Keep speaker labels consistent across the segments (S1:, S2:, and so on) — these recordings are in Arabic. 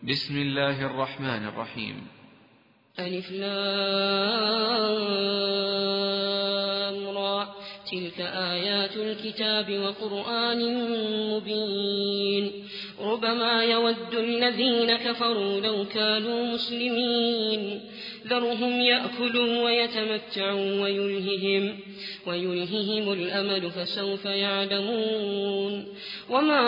S1: بسم الله الرحمن الرحيم.
S2: ألف لام را، تلك آيات الكتاب وقرآن مبين. ربما يود الذين كفروا لو كانوا مسلمين، ذرهم يأكلوا ويتمتعوا ويلههم الأمل فسوف يعلمون. وما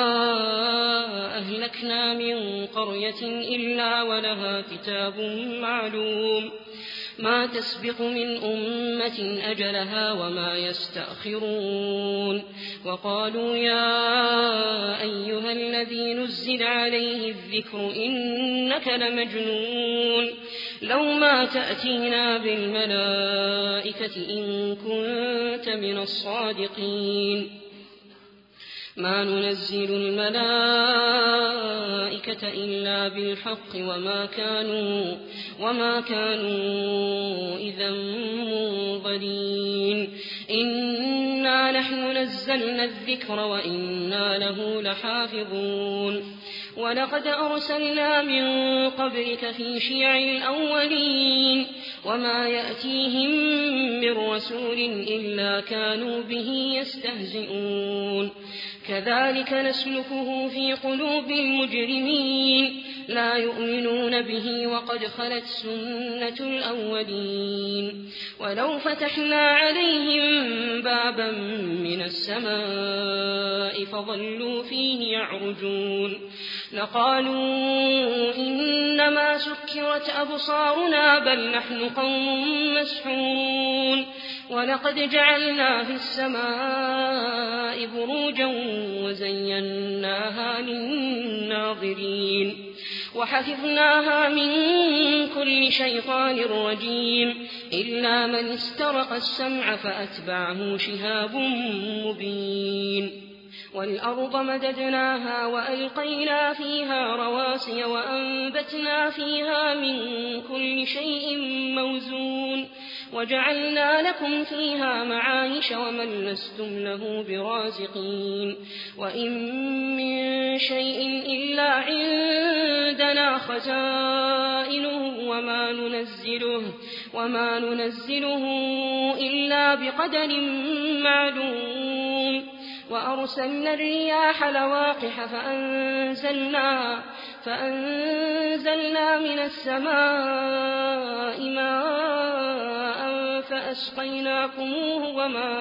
S2: أهلكنا من قرية إلا ولها كتاب معلوم، ما تسبق من أمة أجلها وما يستأخرون. وقالوا يا أيها الذي نزل عليه الذكر إنك لمجنون، لو ما تأتينا بالملائكة إن كنت من الصادقين. ما ننزل الملائكة إلا بالحق وما كانوا إذا منظرين. إنا نحن نزلنا الذكر وإنا له لحافظون. ولقد أرسلنا من قبلك في شيع الأولين، وما يأتيهم من رسول إلا كانوا به يستهزئون. كذلك نسلكه في قلوب المجرمين، لا يؤمنون به وقد خلت سنة الأولين. ولو فتحنا عليهم بابا من السماء فظلوا فيه يعرجون لقالوا إنما سكرت أبصارنا بل نحن قوم مسحورون. ولقد جعلنا في السماء بروجا وزيناها للناظرين وحفظناها من كل شيطان رجيم إلا من استرق السمع فأتبعه شهاب مبين. والأرض مددناها وألقينا فيها رواسي وأنبتنا فيها من كل شيء موزون وجعلنا لكم فيها معايش ومن لستم له برازقين. وإن من شيء إلا عندنا خزائنه وما ننزله إلا بقدر معلوم. وأرسلنا الرياح لواقح فأنزلنا من السماء ماء فأسقيناكموه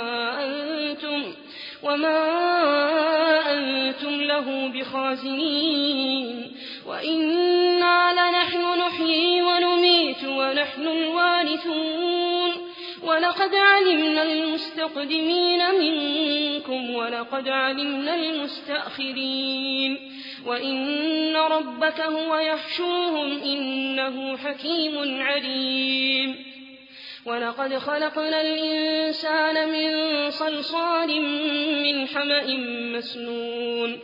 S2: وما أنتم له بخازنين. وإنا لنحن نحيي ونميت ونحن الوارثون. ولقد علمنا المستقدمين منكم ولقد علمنا المستأخرين. وإن ربك هو يحشوهم إنه حكيم عليم. ولقد خلقنا الإنسان من صلصال من حمأ مسنون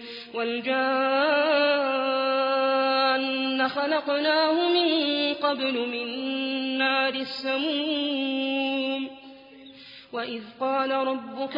S2: والجان خلقناه من قبل من نار السموم. وإذ قال ربك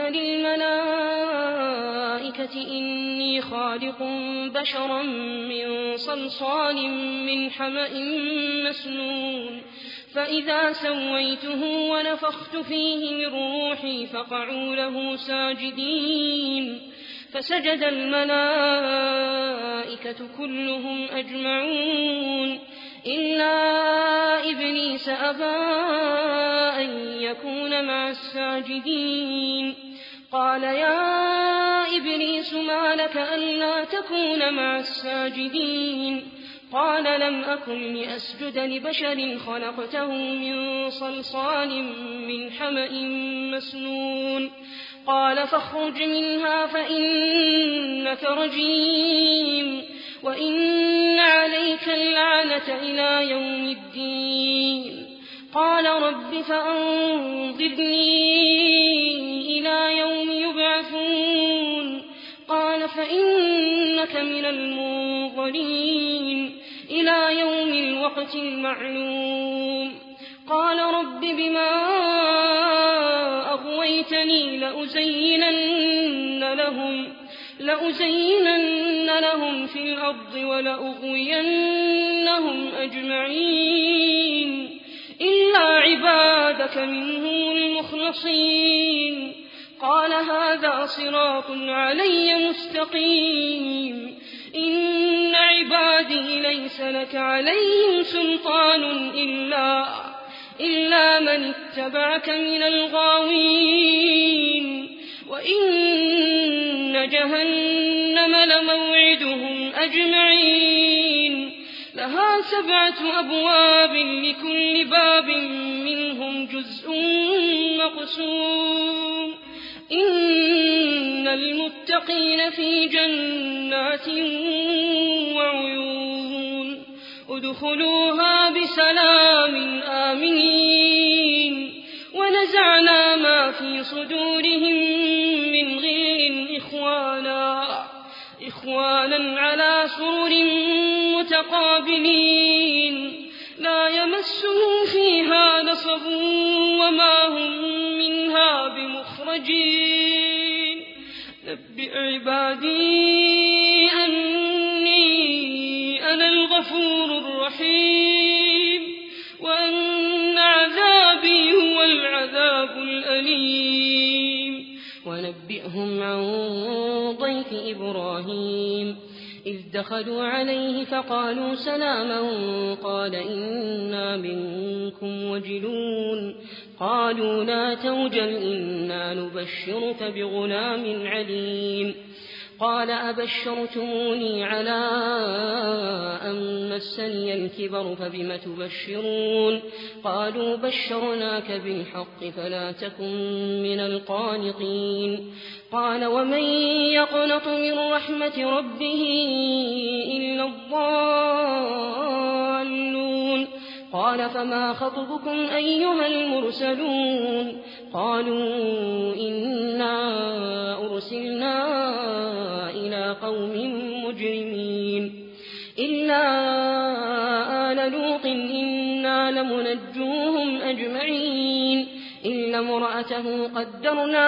S2: للملائكة إني خالق بشرا من صلصال من حمأ مسنون فإذا سويته ونفخت فيه من روحي فقعوا له ساجدين فسجد الملائكة كلهم أجمعون إلا إبليس أبى أن يكون مع الساجدين. قال يا إبليس ما لك ألا تكون مع الساجدين؟ قال لم أكن لأسجد لبشر خلقته من صلصال من حمأ مسنون. قال فاخرج منها فإنك رجيم وإن عليك اللعنة إلى يوم الدين. قال رب فأنظرني إلى يوم يبعثون. قال فإنك من المنظرين إلى يوم الوقت المعلوم. قال رب بما أغويتني لأزينن لهم في الأرض ولأغوينهم أجمعين إلا عبادك منهم المخلصين. قال هذا صراط علي مستقيم. إن عبادي ليس لك عليهم سلطان إلا من اتبعك من الغاوين. وإن جهنم لموعدهم أجمعين لها 7 أبواب لكل باب منهم جزء مقسوم. إن المتقين في جنات وعيون ادخلوها بسلام آمنين. ونزعنا ما في صدورهم من غل إخوانا على سرر متقابلين لا يمسهم فيها نصب وما هم منها بمخرجين. نبئ عبادي أني أنا الغفور الرحيم وأن عذابي هو العذاب الأليم. ونبئهم عن ضيف إبراهيم إذ دخلوا عليه فقالوا سلاما قال إنا منكم وجلون. قالوا لا توجل إنا نبشرك بغلام عليم. قال أبشرتموني على أن مسني الكبر فبم تبشرون. قالوا بشرناك بالحق فلا تكن من القانطين. قال ومن يقنط من رحمة ربه إلا الضالون. قال فما خطبكم أيها المرسلون. قالوا إنا أرسلنا إلى قوم مجرمين إلا آل لوط إنا لمنجوهم أجمعين إلا امرأته قدرنا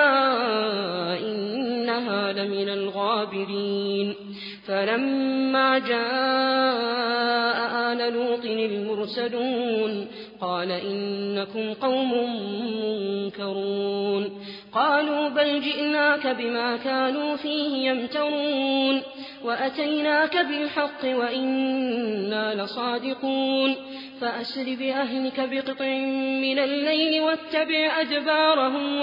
S2: إنها لمن الغابرين. فلما جاء آل لوط المرسلون قال إنكم قوم منكرون. قالوا بل جئناك بما كانوا فيه يمترون وأتيناك بالحق وإنا لصادقون. فأسر بأهلك بقطع من الليل واتبع أدبارهم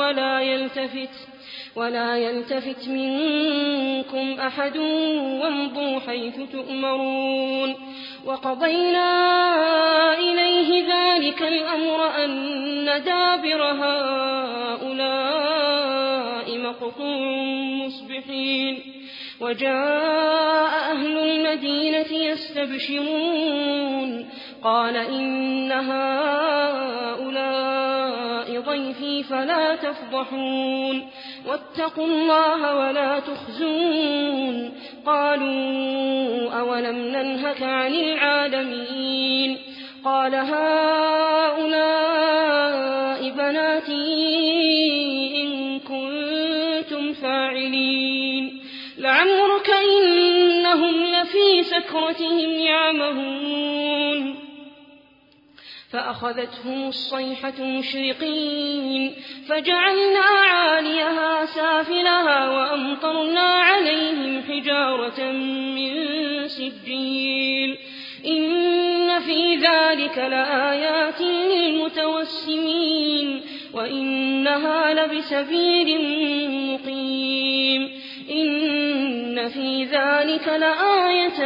S2: ولا يلتفت منكم أحد وامضوا حيث تؤمرون. وقضينا إليه ذلك الأمر أن دابر هؤلاء مقطوع مصبحين. وجاء أهل المدينة يستبشرون قال إن هؤلاء ضيفي فلا تفضحون واتقوا الله ولا تخزون. قالوا أولم ننهك عن العالمين. قال هؤلاء بناتي إن كنتم فاعلين. لعمرك إنهم لفي سكرتهم يعمهون. فأخذتهم الصيحة مشرقين فجعلنا عاليها سافلها وأمطرنا عليهم حجارة من سجيل. إن في ذلك لآيات للمتوسمين وإنها لبسبيل مقيم. إن في ذلك لآية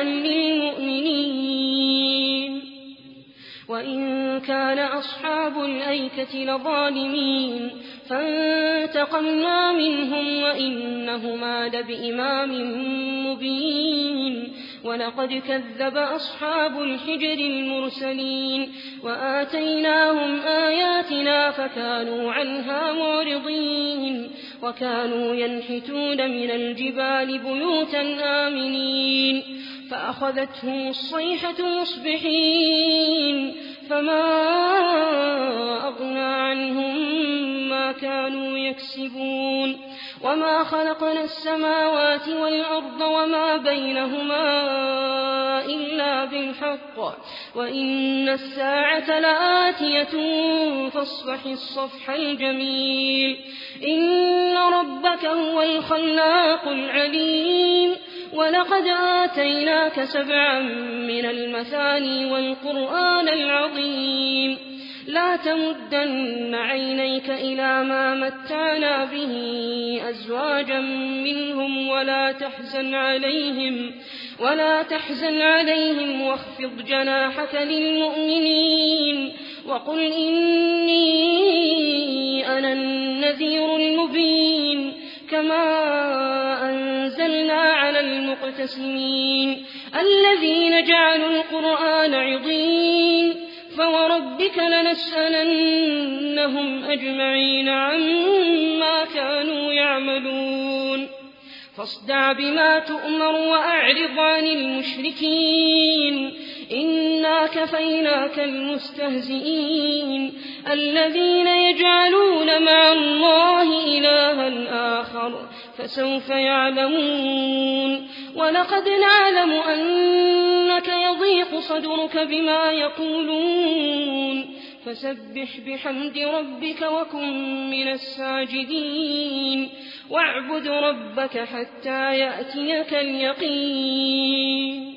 S2: للمؤمنين. وإن كان أصحاب الأيكة لظالمين فانتقمنا منهم وإنهما لبإمام مبين. ولقد كذب أصحاب الحجر المرسلين وآتيناهم آياتنا فكانوا عنها معرضين. وكانوا ينحتون من الجبال بيوتا آمنين. فأخذتهم الصيحة مصبحين فما أغنى عنهم ما كانوا يكسبون. وما خلقنا السماوات والأرض وما بينهما إلا بالحق وإن الساعة لآتية فاصفح الصفح الجميل إن ربك هو الخلاق العليم ولقد آتيناك 7 من المثاني والقرآن العظيم لا تمدن عينيك إلى ما متعنا به أزواجا منهم ولا تحزن عليهم واخفض جناحك للمؤمنين وقل إني أنا النذير المبين كما أنزلنا على المقتسمين الذين جعلوا القرآن عضين فوربك لنسألنهم أجمعين عما كانوا يعملون فاصدع بما تؤمر وأعرض عن المشركين إنا كفيناك المستهزئين الذين يجعلون مع الله إلها آخر فسوف يعلمون ولقد نعلم أنك يضيق صدرك بما يقولون فسبح بحمد ربك وكن من الساجدين واعبد ربك حتى يأتيك اليقين